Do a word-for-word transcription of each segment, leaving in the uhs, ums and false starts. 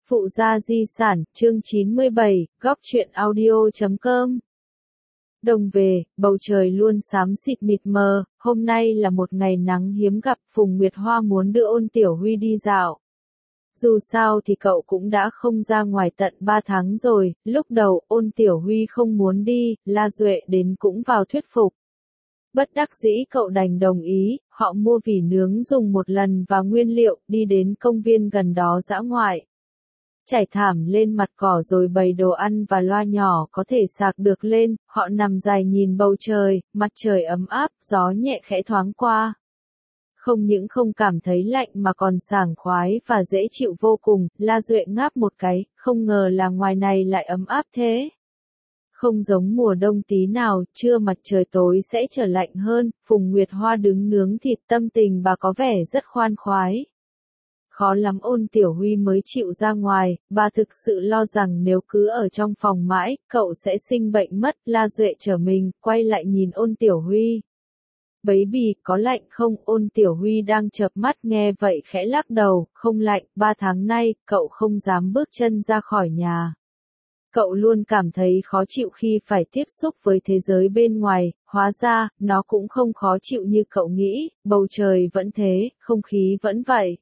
Phụ gia di sản, chương chín mươi bảy, góc truyện audio chấm com. Đồng về, bầu trời luôn xám xịt mịt mờ, hôm nay là một ngày nắng hiếm gặp, Phùng Nguyệt Hoa muốn đưa Ôn Tiểu Huy đi dạo. Dù sao thì cậu cũng đã không ra ngoài tận ba tháng rồi, lúc đầu Ôn Tiểu Huy không muốn đi, La Duệ đến cũng vào thuyết phục. Bất đắc dĩ cậu đành đồng ý, họ mua vỉ nướng dùng một lần và nguyên liệu, đi đến công viên gần đó dã ngoại. Trải thảm lên mặt cỏ rồi bày đồ ăn và loa nhỏ có thể sạc được lên, họ nằm dài nhìn bầu trời, mặt trời ấm áp, gió nhẹ khẽ thoáng qua. Không những không cảm thấy lạnh mà còn sảng khoái và dễ chịu vô cùng, La Duệ ngáp một cái, không ngờ là ngoài này lại ấm áp thế. Không giống mùa đông tí nào, trưa mặt trời tối sẽ trở lạnh hơn, Phùng Nguyệt Hoa đứng nướng thịt, tâm tình bà có vẻ rất khoan khoái. Khó lắm Ôn Tiểu Huy mới chịu ra ngoài, bà thực sự lo rằng nếu cứ ở trong phòng mãi, cậu sẽ sinh bệnh mất. La Duệ trở mình, quay lại nhìn Ôn Tiểu Huy. Baby, có lạnh không? Ôn Tiểu Huy đang chợp mắt nghe vậy khẽ lắc đầu, không lạnh, ba tháng nay, cậu không dám bước chân ra khỏi nhà. Cậu luôn cảm thấy khó chịu khi phải tiếp xúc với thế giới bên ngoài, hóa ra, nó cũng không khó chịu như cậu nghĩ, bầu trời vẫn thế, không khí vẫn vậy.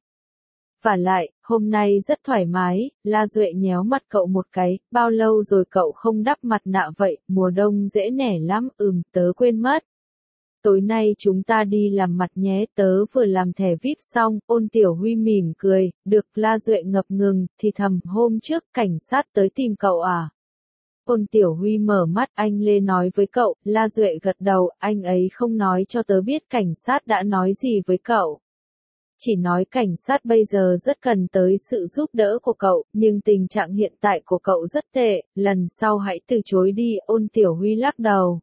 Vả lại, hôm nay rất thoải mái, La Duệ nhéo mặt cậu một cái, bao lâu rồi cậu không đắp mặt nạ vậy, mùa đông dễ nẻ lắm, ừm, tớ quên mất. Tối nay chúng ta đi làm mặt nhé, tớ vừa làm thẻ vi ai pi xong, Ôn Tiểu Huy mỉm cười, được. La Duệ ngập ngừng, thì thầm, hôm trước cảnh sát tới tìm cậu à? Ôn Tiểu Huy mở mắt, anh Lê nói với cậu, La Duệ gật đầu, anh ấy không nói cho tớ biết cảnh sát đã nói gì với cậu. Chỉ nói cảnh sát bây giờ rất cần tới sự giúp đỡ của cậu, nhưng tình trạng hiện tại của cậu rất tệ, lần sau hãy từ chối đi. Ôn Tiểu Huy lắc đầu.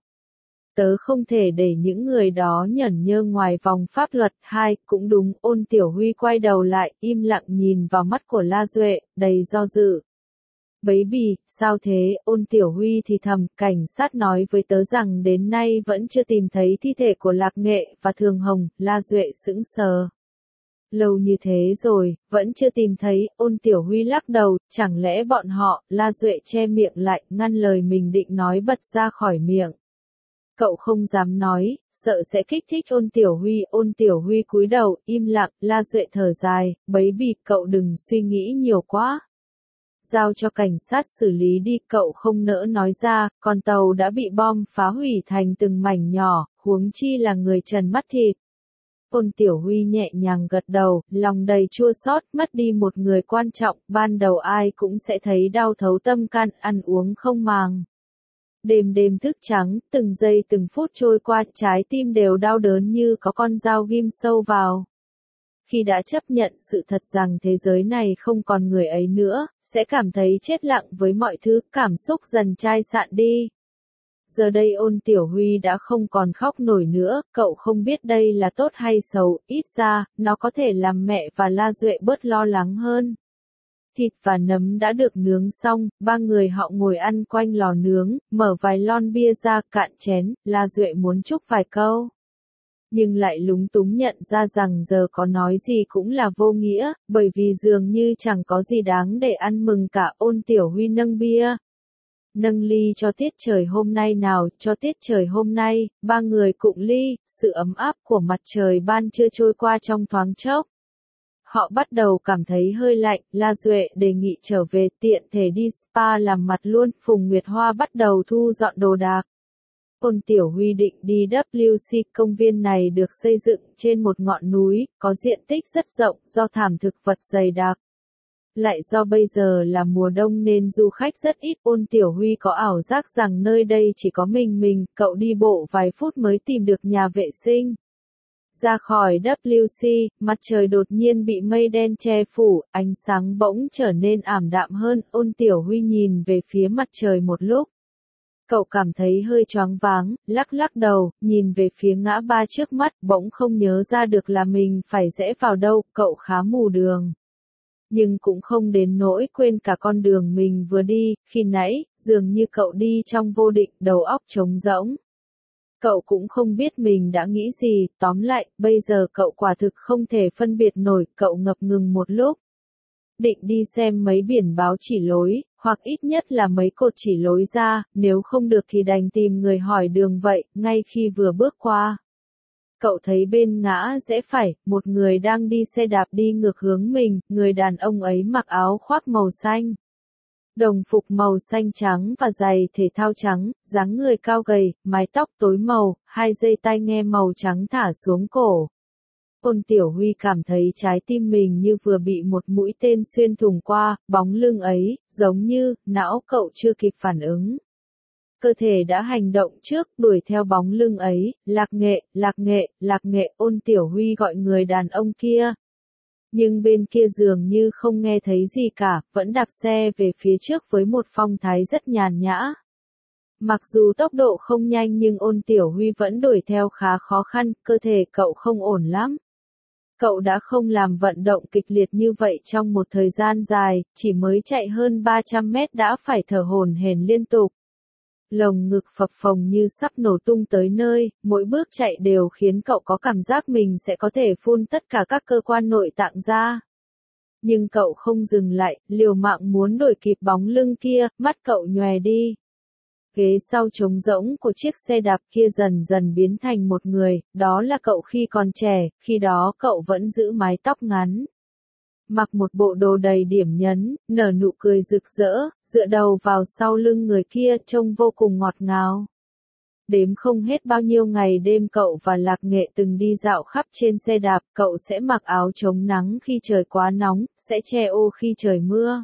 Tớ không thể để những người đó nhởn nhơ ngoài vòng pháp luật. Hai, cũng đúng. Ôn Tiểu Huy quay đầu lại, im lặng nhìn vào mắt của La Duệ, đầy do dự. Baby, sao thế? Ôn Tiểu Huy thì thầm, cảnh sát nói với tớ rằng đến nay vẫn chưa tìm thấy thi thể của Lạc Nghệ và Thường Hồng. La Duệ sững sờ. Lâu như thế rồi, vẫn chưa tìm thấy. Ôn Tiểu Huy lắc đầu, chẳng lẽ bọn họ? La Duệ che miệng lại, ngăn lời mình định nói bật ra khỏi miệng. Cậu không dám nói, sợ sẽ kích thích Ôn Tiểu Huy. Ôn Tiểu Huy cúi đầu, im lặng. La Duệ thở dài, baby, cậu đừng suy nghĩ nhiều quá. Giao cho cảnh sát xử lý đi, cậu không nỡ nói ra, con tàu đã bị bom phá hủy thành từng mảnh nhỏ, huống chi là người trần mắt thịt. Ôn Tiểu Huy nhẹ nhàng gật đầu, lòng đầy chua xót, mất đi một người quan trọng, ban đầu ai cũng sẽ thấy đau thấu tâm can, ăn uống không màng. Đêm đêm thức trắng, từng giây từng phút trôi qua, trái tim đều đau đớn như có con dao ghim sâu vào. Khi đã chấp nhận sự thật rằng thế giới này không còn người ấy nữa, sẽ cảm thấy chết lặng với mọi thứ, cảm xúc dần chai sạn đi. Giờ đây Ôn Tiểu Huy đã không còn khóc nổi nữa, cậu không biết đây là tốt hay xấu, ít ra, nó có thể làm mẹ và La Duệ bớt lo lắng hơn. Thịt và nấm đã được nướng xong, ba người họ ngồi ăn quanh lò nướng, mở vài lon bia ra, cạn chén. La Duệ muốn chúc vài câu. Nhưng lại lúng túng nhận ra rằng giờ có nói gì cũng là vô nghĩa, bởi vì dường như chẳng có gì đáng để ăn mừng cả. Ôn Tiểu Huy nâng bia. Nâng ly cho tiết trời hôm nay nào, cho tiết trời hôm nay, ba người cụng ly, sự ấm áp của mặt trời ban trưa trôi qua trong thoáng chốc. Họ bắt đầu cảm thấy hơi lạnh, La Duệ đề nghị trở về, tiện thể đi spa làm mặt luôn. Phùng Nguyệt Hoa bắt đầu thu dọn đồ đạc. Ôn Tiểu Huy định đi vê kép xê, công viên này được xây dựng trên một ngọn núi, có diện tích rất rộng, do thảm thực vật dày đặc. Lại do bây giờ là mùa đông nên du khách rất ít. Ôn Tiểu Huy có ảo giác rằng nơi đây chỉ có mình mình, cậu đi bộ vài phút mới tìm được nhà vệ sinh. Ra khỏi vê kép xê, mặt trời đột nhiên bị mây đen che phủ, ánh sáng bỗng trở nên ảm đạm hơn. Ôn Tiểu Huy nhìn về phía mặt trời một lúc. Cậu cảm thấy hơi choáng váng, lắc lắc đầu, nhìn về phía ngã ba trước mắt, bỗng không nhớ ra được là mình phải rẽ vào đâu, cậu khá mù đường. Nhưng cũng không đến nỗi quên cả con đường mình vừa đi, khi nãy, dường như cậu đi trong vô định, đầu óc trống rỗng. Cậu cũng không biết mình đã nghĩ gì, tóm lại, bây giờ cậu quả thực không thể phân biệt nổi, cậu ngập ngừng một lúc. định đi xem mấy biển báo chỉ lối, hoặc ít nhất là mấy cột chỉ lối ra, nếu không được thì đành tìm người hỏi đường vậy, ngay khi vừa bước qua. Cậu thấy bên ngã rẽ phải, một người đang đi xe đạp đi ngược hướng mình, người đàn ông ấy mặc áo khoác màu xanh. Đồng phục màu xanh trắng và giày thể thao trắng, dáng người cao gầy, mái tóc tối màu, hai dây tai nghe màu trắng thả xuống cổ. Ôn Tiểu Huy cảm thấy trái tim mình như vừa bị một mũi tên xuyên thủng qua, bóng lưng ấy, giống như, não cậu chưa kịp phản ứng. Cơ thể đã hành động trước, đuổi theo bóng lưng ấy, Lạc Nghệ, Lạc Nghệ, Lạc Nghệ, Ôn Tiểu Huy gọi người đàn ông kia. Nhưng bên kia dường như không nghe thấy gì cả, vẫn đạp xe về phía trước với một phong thái rất nhàn nhã. Mặc dù tốc độ không nhanh nhưng Ôn Tiểu Huy vẫn đuổi theo khá khó khăn, cơ thể cậu không ổn lắm. Cậu đã không làm vận động kịch liệt như vậy trong một thời gian dài, chỉ mới chạy hơn ba trăm mét đã phải thở hổn hển liên tục. Lồng ngực phập phồng như sắp nổ tung tới nơi, mỗi bước chạy đều khiến cậu có cảm giác mình sẽ có thể phun tất cả các cơ quan nội tạng ra. Nhưng cậu không dừng lại, liều mạng muốn đuổi kịp bóng lưng kia, mắt cậu nhòe đi. Ghế sau trống rỗng của chiếc xe đạp kia dần dần biến thành một người, đó là cậu khi còn trẻ, khi đó cậu vẫn giữ mái tóc ngắn. Mặc một bộ đồ đầy điểm nhấn, nở nụ cười rực rỡ, dựa đầu vào sau lưng người kia trông vô cùng ngọt ngào. Đếm không hết bao nhiêu ngày đêm cậu và Lạc Nghệ từng đi dạo khắp trên xe đạp, cậu sẽ mặc áo chống nắng khi trời quá nóng, sẽ che ô khi trời mưa.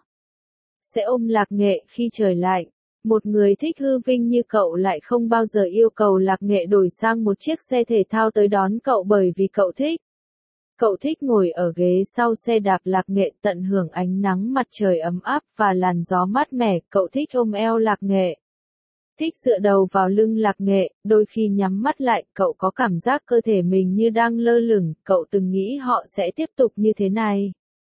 Sẽ ôm Lạc Nghệ khi trời lạnh. Một người thích hư vinh như cậu lại không bao giờ yêu cầu Lạc Nghệ đổi sang một chiếc xe thể thao tới đón cậu bởi vì cậu thích. Cậu thích ngồi ở ghế sau xe đạp Lạc Nghệ tận hưởng ánh nắng mặt trời ấm áp và làn gió mát mẻ, cậu thích ôm eo Lạc Nghệ. Thích dựa đầu vào lưng Lạc Nghệ, đôi khi nhắm mắt lại, cậu có cảm giác cơ thể mình như đang lơ lửng, cậu từng nghĩ họ sẽ tiếp tục như thế này.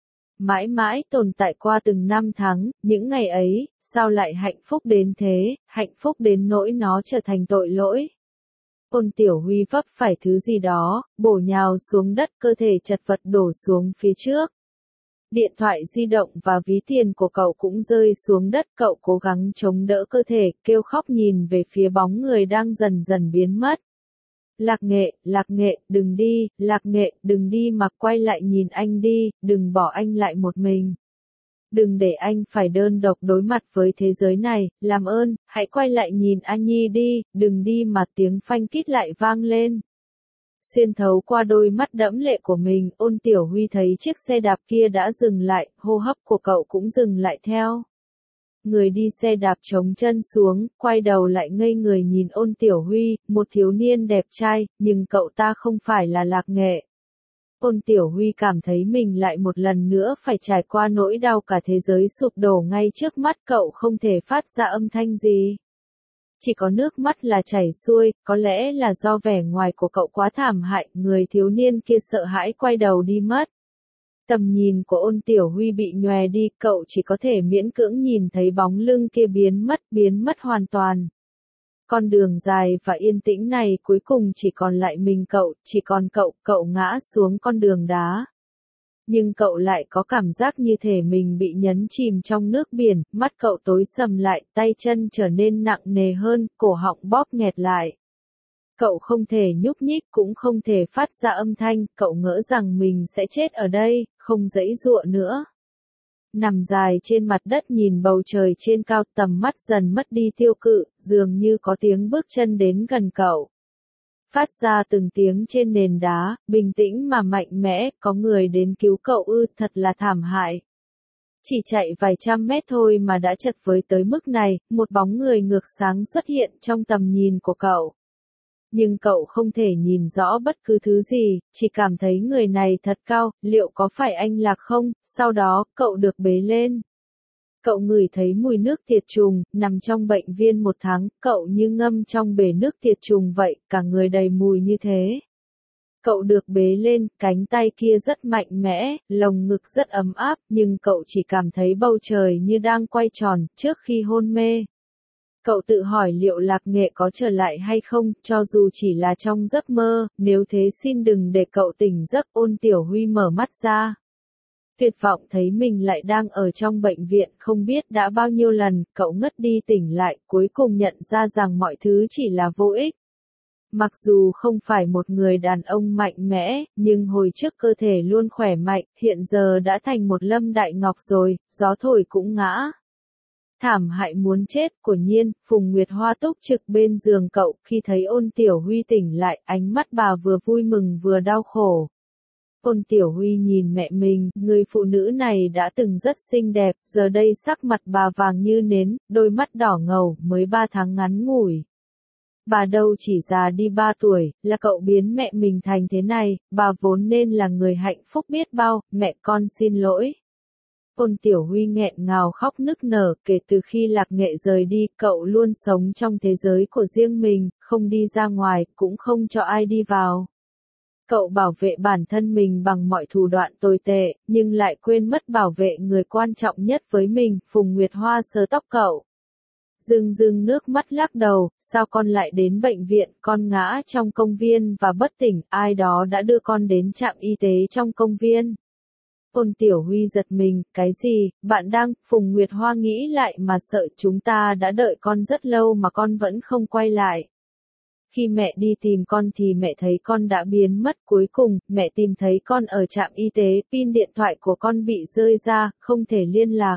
Mãi mãi tồn tại qua từng năm tháng, những ngày ấy, sao lại hạnh phúc đến thế, hạnh phúc đến nỗi nó trở thành tội lỗi. Ôn Tiểu Huy vấp phải thứ gì đó, bổ nhào xuống đất, cơ thể chật vật đổ xuống phía trước. Điện thoại di động và ví tiền của cậu cũng rơi xuống đất, cậu cố gắng chống đỡ cơ thể, kêu khóc nhìn về phía bóng người đang dần dần biến mất. Lạc Nghệ, Lạc Nghệ, đừng đi, Lạc Nghệ, đừng đi mà quay lại nhìn anh đi, đừng bỏ anh lại một mình. Đừng để anh phải đơn độc đối mặt với thế giới này, làm ơn, hãy quay lại nhìn anh Nhi đi, đừng đi mà tiếng phanh kít lại vang lên. Xuyên thấu qua đôi mắt đẫm lệ của mình, Ôn Tiểu Huy thấy chiếc xe đạp kia đã dừng lại, hô hấp của cậu cũng dừng lại theo. Người đi xe đạp chống chân xuống, quay đầu lại ngây người nhìn Ôn Tiểu Huy, một thiếu niên đẹp trai, nhưng cậu ta không phải là Lạc Nghệ. Ôn Tiểu Huy cảm thấy mình lại một lần nữa phải trải qua nỗi đau cả thế giới sụp đổ ngay trước mắt, cậu không thể phát ra âm thanh gì. Chỉ có nước mắt là chảy xuôi, có lẽ là do vẻ ngoài của cậu quá thảm hại, người thiếu niên kia sợ hãi quay đầu đi mất. Tầm nhìn của Ôn Tiểu Huy bị nhòe đi, cậu chỉ có thể miễn cưỡng nhìn thấy bóng lưng kia biến mất, biến mất hoàn toàn. Con đường dài và yên tĩnh này cuối cùng chỉ còn lại mình cậu, chỉ còn cậu, cậu ngã xuống con đường đá. Nhưng cậu lại có cảm giác như thể mình bị nhấn chìm trong nước biển, mắt cậu tối sầm lại, tay chân trở nên nặng nề hơn, cổ họng bóp nghẹt lại. Cậu không thể nhúc nhích cũng không thể phát ra âm thanh, cậu ngỡ rằng mình sẽ chết ở đây, không giãy giụa nữa. Nằm dài trên mặt đất nhìn bầu trời trên cao, tầm mắt dần mất đi tiêu cự, dường như có tiếng bước chân đến gần cậu. Phát ra từng tiếng trên nền đá, bình tĩnh mà mạnh mẽ, có người đến cứu cậu ư, thật là thảm hại. Chỉ chạy vài trăm mét thôi mà đã chật với tới mức này, một bóng người ngược sáng xuất hiện trong tầm nhìn của cậu. Nhưng cậu không thể nhìn rõ bất cứ thứ gì, chỉ cảm thấy người này thật cao, liệu có phải anh Lạc không? Sau đó, cậu được bế lên. Cậu ngửi thấy mùi nước tiệt trùng, nằm trong bệnh viên một tháng, cậu như ngâm trong bể nước tiệt trùng vậy, cả người đầy mùi như thế. Cậu được bế lên, cánh tay kia rất mạnh mẽ, lồng ngực rất ấm áp, nhưng cậu chỉ cảm thấy bầu trời như đang quay tròn, trước khi hôn mê. Cậu tự hỏi liệu Lạc Nghệ có trở lại hay không, cho dù chỉ là trong giấc mơ, nếu thế xin đừng để cậu tỉnh giấc. Ôn Tiểu Huy mở mắt ra. Tuyệt vọng thấy mình lại đang ở trong bệnh viện không biết đã bao nhiêu lần, cậu ngất đi tỉnh lại, cuối cùng nhận ra rằng mọi thứ chỉ là vô ích. Mặc dù không phải một người đàn ông mạnh mẽ, nhưng hồi trước cơ thể luôn khỏe mạnh, hiện giờ đã thành một Lâm Đại Ngọc rồi, gió thổi cũng ngã. Thảm hại muốn chết, của nhiên, Phùng Nguyệt Hoa túc trực bên giường cậu, khi thấy Ôn Tiểu Huy tỉnh lại, ánh mắt bà vừa vui mừng vừa đau khổ. Ôn Tiểu Huy nhìn mẹ mình, người phụ nữ này đã từng rất xinh đẹp, giờ đây sắc mặt bà vàng như nến, đôi mắt đỏ ngầu, mới ba tháng ngắn ngủi. Bà đâu chỉ già đi ba tuổi, là cậu biến mẹ mình thành thế này, bà vốn nên là người hạnh phúc biết bao, mẹ con xin lỗi. Ôn Tiểu Huy nghẹn ngào khóc nức nở, kể từ khi Lạc Nghệ rời đi, cậu luôn sống trong thế giới của riêng mình, không đi ra ngoài, cũng không cho ai đi vào. Cậu bảo vệ bản thân mình bằng mọi thủ đoạn tồi tệ, nhưng lại quên mất bảo vệ người quan trọng nhất với mình, Phùng Nguyệt Hoa sờ tóc cậu. Rưng rưng nước mắt lắc đầu, sao con lại đến bệnh viện, con ngã trong công viên và bất tỉnh, ai đó đã đưa con đến trạm y tế trong công viên. Ôn Tiểu Huy giật mình, cái gì, bạn đang, Phùng Nguyệt Hoa nghĩ lại mà sợ, chúng ta đã đợi con rất lâu mà con vẫn không quay lại. Khi mẹ đi tìm con thì mẹ thấy con đã biến mất, cuối cùng, mẹ tìm thấy con ở trạm y tế, pin điện thoại của con bị rơi ra, không thể liên lạc.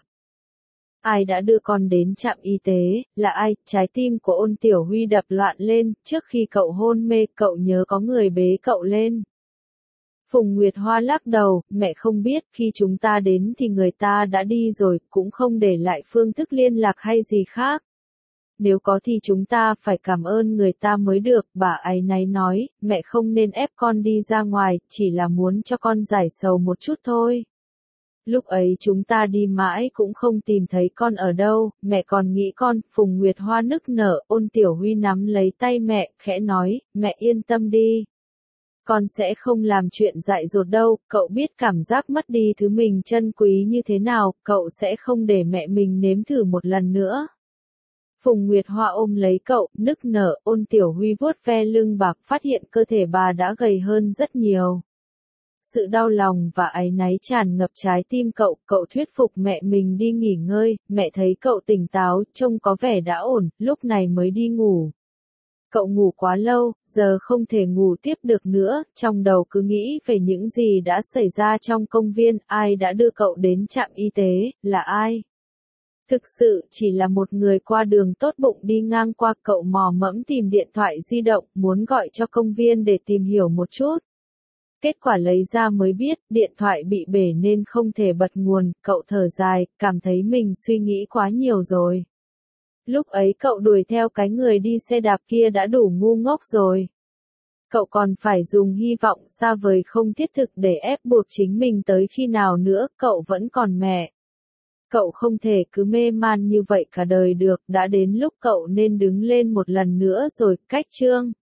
Ai đã đưa con đến trạm y tế, là ai? Trái tim của Ôn Tiểu Huy đập loạn lên, trước khi cậu hôn mê, cậu nhớ có người bế cậu lên. Phùng Nguyệt Hoa lắc đầu, mẹ không biết, khi chúng ta đến thì người ta đã đi rồi, cũng không để lại phương thức liên lạc hay gì khác. Nếu có thì chúng ta phải cảm ơn người ta mới được, bà áy náy nói, mẹ không nên ép con đi ra ngoài, chỉ là muốn cho con giải sầu một chút thôi. Lúc ấy chúng ta đi mãi cũng không tìm thấy con ở đâu, mẹ còn nghĩ con, Phùng Nguyệt Hoa nức nở, Ôn Tiểu Huy nắm lấy tay mẹ, khẽ nói, mẹ yên tâm đi. Con sẽ không làm chuyện dại dột đâu, cậu biết cảm giác mất đi thứ mình trân quý như thế nào, cậu sẽ không để mẹ mình nếm thử một lần nữa. Phùng Nguyệt Hoa ôm lấy cậu, nức nở, Ôn Tiểu Huy vuốt ve lưng bà, phát hiện cơ thể bà đã gầy hơn rất nhiều. Sự đau lòng và áy náy tràn ngập trái tim cậu, cậu thuyết phục mẹ mình đi nghỉ ngơi, mẹ thấy cậu tỉnh táo, trông có vẻ đã ổn, lúc này mới đi ngủ. Cậu ngủ quá lâu, giờ không thể ngủ tiếp được nữa, trong đầu cứ nghĩ về những gì đã xảy ra trong công viên, ai đã đưa cậu đến trạm y tế, là ai? Thực sự chỉ là một người qua đường tốt bụng đi ngang qua, cậu mò mẫm tìm điện thoại di động, muốn gọi cho công viên để tìm hiểu một chút. Kết quả lấy ra mới biết, điện thoại bị bể nên không thể bật nguồn, cậu thở dài, cảm thấy mình suy nghĩ quá nhiều rồi. Lúc ấy cậu đuổi theo cái người đi xe đạp kia đã đủ ngu ngốc rồi. Cậu còn phải dùng hy vọng xa vời không thiết thực để ép buộc chính mình tới khi nào nữa, cậu vẫn còn mẹ. Cậu không thể cứ mê man như vậy cả đời được, đã đến lúc cậu nên đứng lên một lần nữa rồi, cách chương.